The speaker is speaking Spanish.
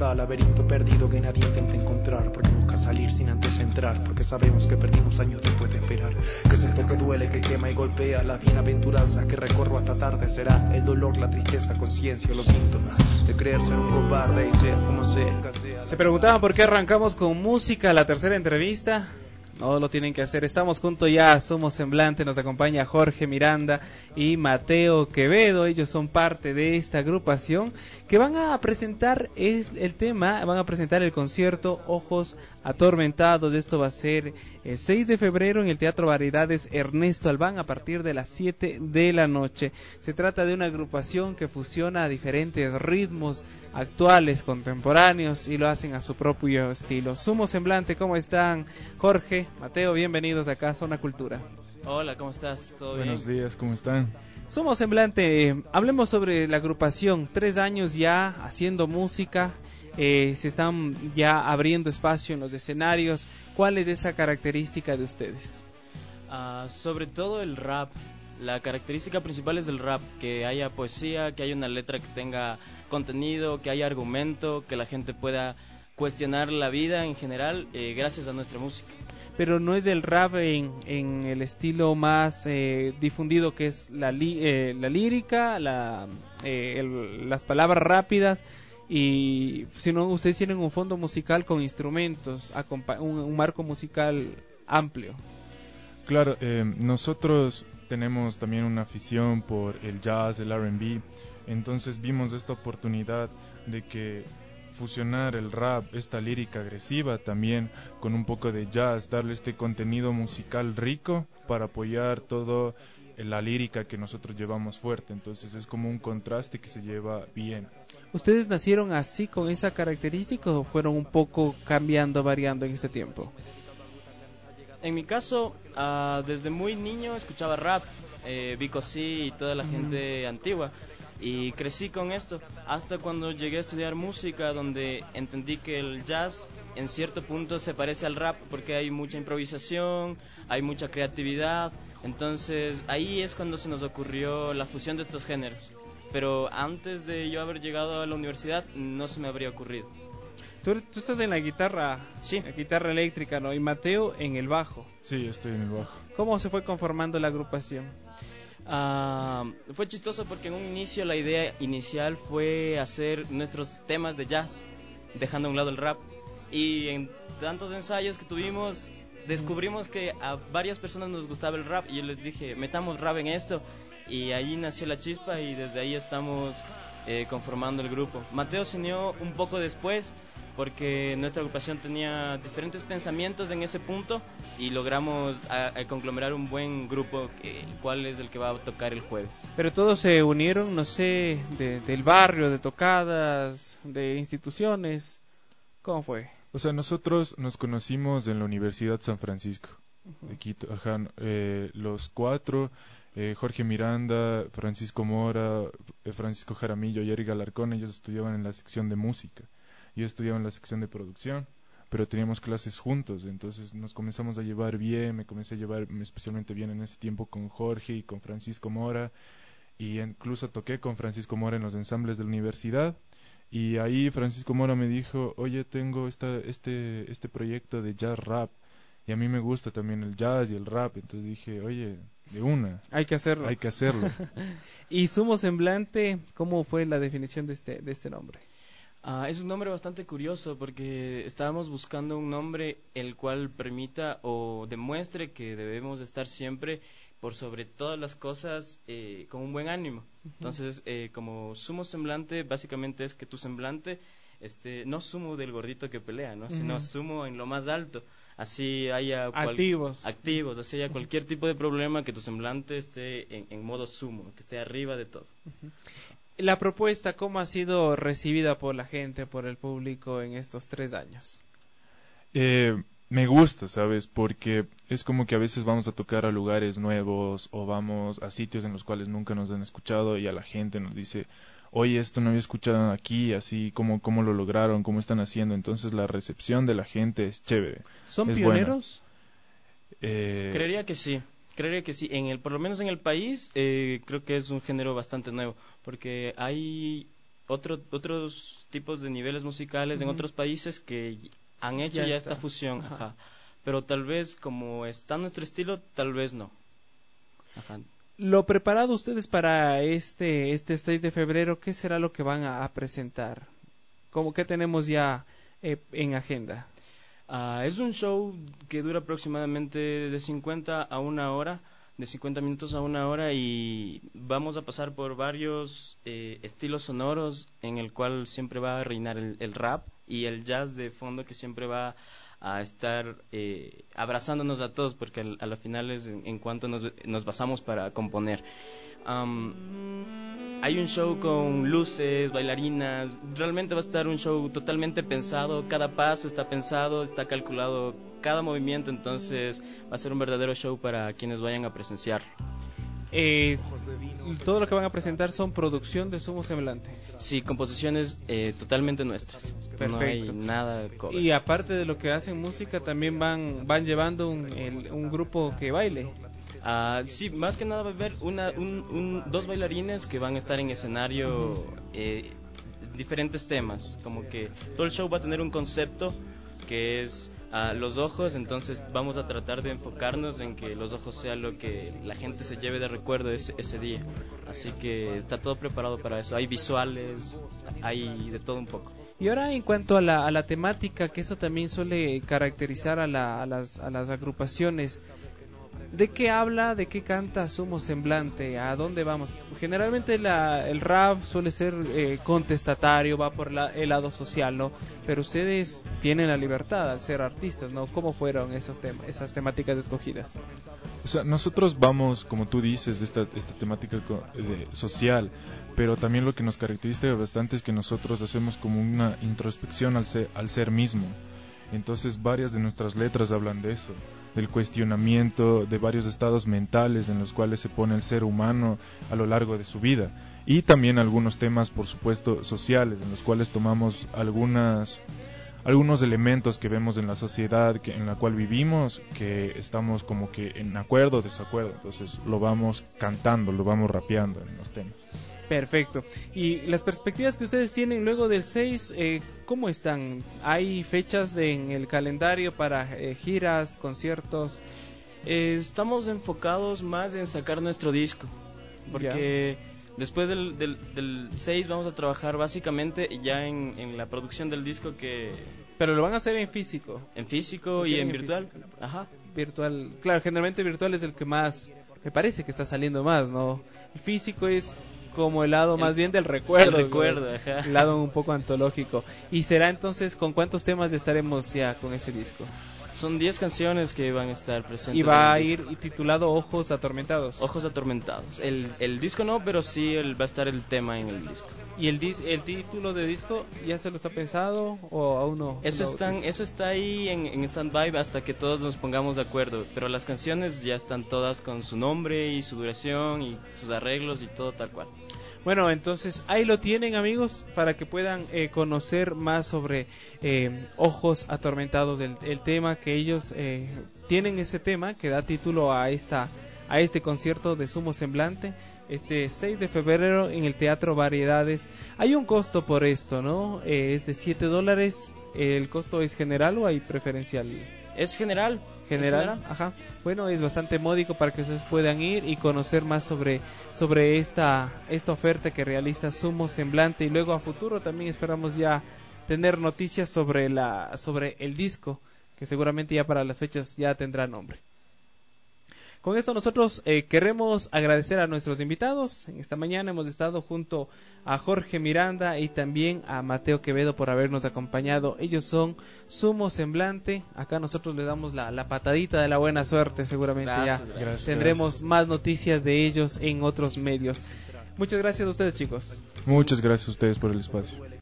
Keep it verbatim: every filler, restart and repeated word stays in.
libertad, laberinto perdido que nadie intenta encontrar, porque busca salir sin antes entrar, porque sabemos que perdimos años después de esperar. Que es esto que duele, que quema y golpea, las bienaventuranzas que recorro hasta tarde será el dolor, la tristeza, conciencia, los síntomas de creerse en un cobarde y sea como sea, escasea. Se preguntaban por qué arrancamos con música la tercera entrevista. No lo tienen que hacer, estamos juntos ya, somos Semblante, nos acompaña Jorge Miranda y Mateo Quevedo, ellos son parte de esta agrupación que van a presentar es el tema, van a presentar el concierto Ojos Atormentados. Esto va a ser el seis de febrero en el Teatro Variedades Ernesto Albán a partir de las siete de la noche. Se trata de una agrupación que fusiona diferentes ritmos actuales, contemporáneos, y lo hacen a su propio estilo. Sumo Semblante, ¿cómo están? Jorge, Mateo, bienvenidos acá a Zona Cultura. Hola, ¿cómo estás? ¿Todo bien? Buenos días, ¿cómo están? Sumo Semblante, eh, hablemos sobre la agrupación. Tres años ya haciendo música, eh, se están ya abriendo espacio en los escenarios. ¿Cuál es esa característica de ustedes? Uh, sobre todo el rap. La característica principal es del rap, que haya poesía, que haya una letra que tenga contenido, que haya argumento, que la gente pueda cuestionar la vida en general eh, gracias a nuestra música. Pero no es el rap en, en el estilo más eh, difundido, que es la, li, eh, la lírica, la, eh, el, las palabras rápidas, y sino ustedes tienen un fondo musical con instrumentos, un, un marco musical amplio. Claro, eh, nosotros tenemos también una afición por el jazz, el R and B, entonces vimos esta oportunidad de que fusionar el rap, esta lírica agresiva también con un poco de jazz, darle este contenido musical rico para apoyar todo la lírica que nosotros llevamos fuerte, entonces es como un contraste que se lleva bien. ¿Ustedes nacieron así con esa característica o fueron un poco cambiando, variando en este tiempo? En mi caso, uh, desde muy niño escuchaba rap, eh, Vico C y toda la uh-huh. gente antigua, y crecí con esto hasta cuando llegué a estudiar música, donde entendí que el jazz en cierto punto se parece al rap porque hay mucha improvisación, hay mucha creatividad. Entonces ahí es cuando se nos ocurrió la fusión de estos géneros, pero antes de yo haber llegado a la universidad no se me habría ocurrido. Tú, tú estás en la guitarra, sí, la guitarra eléctrica, ¿no? Y Mateo en el bajo. Sí, estoy en el bajo. ¿Cómo se fue conformando la agrupación? Uh, fue chistoso porque en un inicio la idea inicial fue hacer nuestros temas de jazz, dejando a un lado el rap, y en tantos ensayos que tuvimos descubrimos que a varias personas nos gustaba el rap y yo les dije, metamos rap en esto, y ahí nació la chispa y desde ahí estamos eh, conformando el grupo. Mateo se unió un poco después porque nuestra agrupación tenía diferentes pensamientos en ese punto y logramos a, a conglomerar un buen grupo, que, el cual es el que va a tocar el jueves. Pero todos se unieron, no sé, de, del barrio, de tocadas, de instituciones. ¿Cómo fue? O sea, nosotros nos conocimos en la Universidad San Francisco uh-huh. de Quito. Ajá, eh, los cuatro, eh, Jorge Miranda, Francisco Mora, eh, Francisco Jaramillo y Eric Alarcón, ellos estudiaban en la sección de música. Yo estudiaba en la sección de producción, pero teníamos clases juntos, entonces nos comenzamos a llevar bien, me comencé a llevar especialmente bien en ese tiempo con Jorge y con Francisco Mora, y incluso toqué con Francisco Mora en los ensambles de la universidad, y ahí Francisco Mora me dijo, oye, tengo esta, este, este proyecto de jazz rap, y a mí me gusta también el jazz y el rap, entonces dije, oye, de una. Hay que hacerlo. Hay que hacerlo. Y Sumo Semblante, ¿cómo fue la definición de este, de este nombre? Uh, es un nombre bastante curioso porque estábamos buscando un nombre el cual permita o demuestre que debemos estar siempre por sobre todas las cosas eh, con un buen ánimo. Uh-huh. Entonces, eh, como Sumo Semblante, básicamente es que tu semblante, este, no sumo del gordito que pelea, ¿no? Uh-huh. Sino sumo en lo más alto. Así haya cual... activos, activos, así haya cualquier tipo de problema, que tu semblante esté en, en modo sumo, que esté arriba de todo. Uh-huh. La propuesta, ¿cómo ha sido recibida por la gente, por el público en estos tres años? Eh, me gusta, ¿sabes? Porque es como que a veces vamos a tocar a lugares nuevos o vamos a sitios en los cuales nunca nos han escuchado y a la gente nos dice, oye, esto no había escuchado aquí, así, ¿cómo, cómo lo lograron? ¿Cómo están haciendo? Entonces la recepción de la gente es chévere. ¿Son es pioneros? Eh... Creería que sí. Creería que sí, en el, por lo menos en el país, eh, creo que es un género bastante nuevo, porque hay otro, otros tipos de niveles musicales uh-huh. en otros países que han hecho ya, ya esta fusión, ajá. Ajá. Pero tal vez como está nuestro estilo, tal vez no. Ajá. Lo preparado ustedes para este este seis de febrero, ¿qué será lo que van a, a presentar? ¿Cómo que tenemos ya eh, en agenda? Uh, es un show que dura aproximadamente de cincuenta a una hora, de cincuenta minutos a una hora, y vamos a pasar por varios eh, estilos sonoros en el cual siempre va a reinar el, el rap y el jazz de fondo, que siempre va a estar eh, abrazándonos a todos, porque al, a la final es en, en cuanto nos, nos basamos para componer. Um, hay un show con luces, bailarinas, realmente va a estar un show totalmente pensado, cada paso está pensado, está calculado cada movimiento, entonces va a ser un verdadero show para quienes vayan a presenciarlo. Eh, todo lo que van a presentar son producción de Sumo Semblante. Sí, composiciones eh, totalmente nuestras. Perfecto. No hay nada cover. Y aparte de lo que hacen música, también van van llevando un, el, un grupo que baile. Uh, sí, más que nada va a haber una, un, un, dos bailarines que van a estar en escenario, eh, diferentes temas, como que todo el show va a tener un concepto que es uh, los ojos, entonces vamos a tratar de enfocarnos en que los ojos sean lo que la gente se lleve de recuerdo ese, ese día, así que está todo preparado para eso, hay visuales, hay de todo un poco. Y ahora en cuanto a la, a la temática, que eso también suele caracterizar a, la, a, las, a las agrupaciones, ¿de qué habla, de qué canta Sumo Semblante? ¿A dónde vamos? Generalmente la, el rap suele ser eh, contestatario, va por la, el lado social, ¿no? Pero ustedes tienen la libertad al ser artistas, ¿no? ¿Cómo fueron esos temas, esas temáticas escogidas? O sea, nosotros vamos, como tú dices, esta, esta temática de, social, pero también lo que nos caracteriza bastante es que nosotros hacemos como una introspección al ser, al ser mismo. Entonces varias de nuestras letras hablan de eso, del cuestionamiento de varios estados mentales en los cuales se pone el ser humano a lo largo de su vida, y también algunos temas, por supuesto, sociales, en los cuales tomamos algunas algunos elementos que vemos en la sociedad que, en la cual vivimos, que estamos como que en acuerdo o desacuerdo, entonces lo vamos cantando, lo vamos rapeando en los temas. Perfecto. Y las perspectivas que ustedes tienen luego del seis, eh, ¿cómo están? ¿Hay fechas de, en el calendario para eh, giras, conciertos? Eh, estamos enfocados más en sacar nuestro disco, porque yeah. después del, del, del seis vamos a trabajar básicamente ya en, en la producción del disco que... Pero lo van a hacer en físico. En físico y en, en virtual. Físico. Ajá. Virtual. Claro, generalmente virtual es el que más, me parece que está saliendo más, ¿no? El físico es como el lado el, más bien del recuerdo. El recuerdo, ajá. El lado un poco antológico. ¿Y será entonces con cuántos temas estaremos ya con ese disco? Son diez canciones que van a estar presentes. Y va a ir titulado Ojos Atormentados. Ojos Atormentados. El, el disco no, pero sí el, va a estar el tema en el disco. ¿Y el, dis, el título de disco ya se lo está pensado o aún no? Eso, no, están, eso está ahí en, en stand-by hasta que todos nos pongamos de acuerdo. Pero las canciones ya están todas con su nombre y su duración y sus arreglos y todo tal cual. Bueno, entonces ahí lo tienen, amigos, para que puedan eh, conocer más sobre eh, Ojos Atormentados, el, el tema que ellos eh, tienen, ese tema que da título a esta a este concierto de Sumo Semblante, este seis de febrero en el Teatro Variedades. Hay un costo por esto, ¿no? Eh, es de siete dólares. ¿El costo es general o hay preferencial? Es general. General, general, ajá. Bueno, es bastante módico para que ustedes puedan ir y conocer más sobre sobre esta esta oferta que realiza Sumo Semblante, y luego a futuro también esperamos ya tener noticias sobre la sobre el disco, que seguramente ya para las fechas ya tendrá nombre. Con esto nosotros eh, queremos agradecer a nuestros invitados. En esta mañana hemos estado junto a Jorge Miranda y también a Mateo Quevedo por habernos acompañado. Ellos son Sumo Semblante. Acá nosotros le damos la, la patadita de la buena suerte. Seguramente gracias, ya gracias, tendremos gracias. más noticias de ellos en otros medios. Muchas gracias a ustedes, chicos. Muchas gracias a ustedes por el espacio.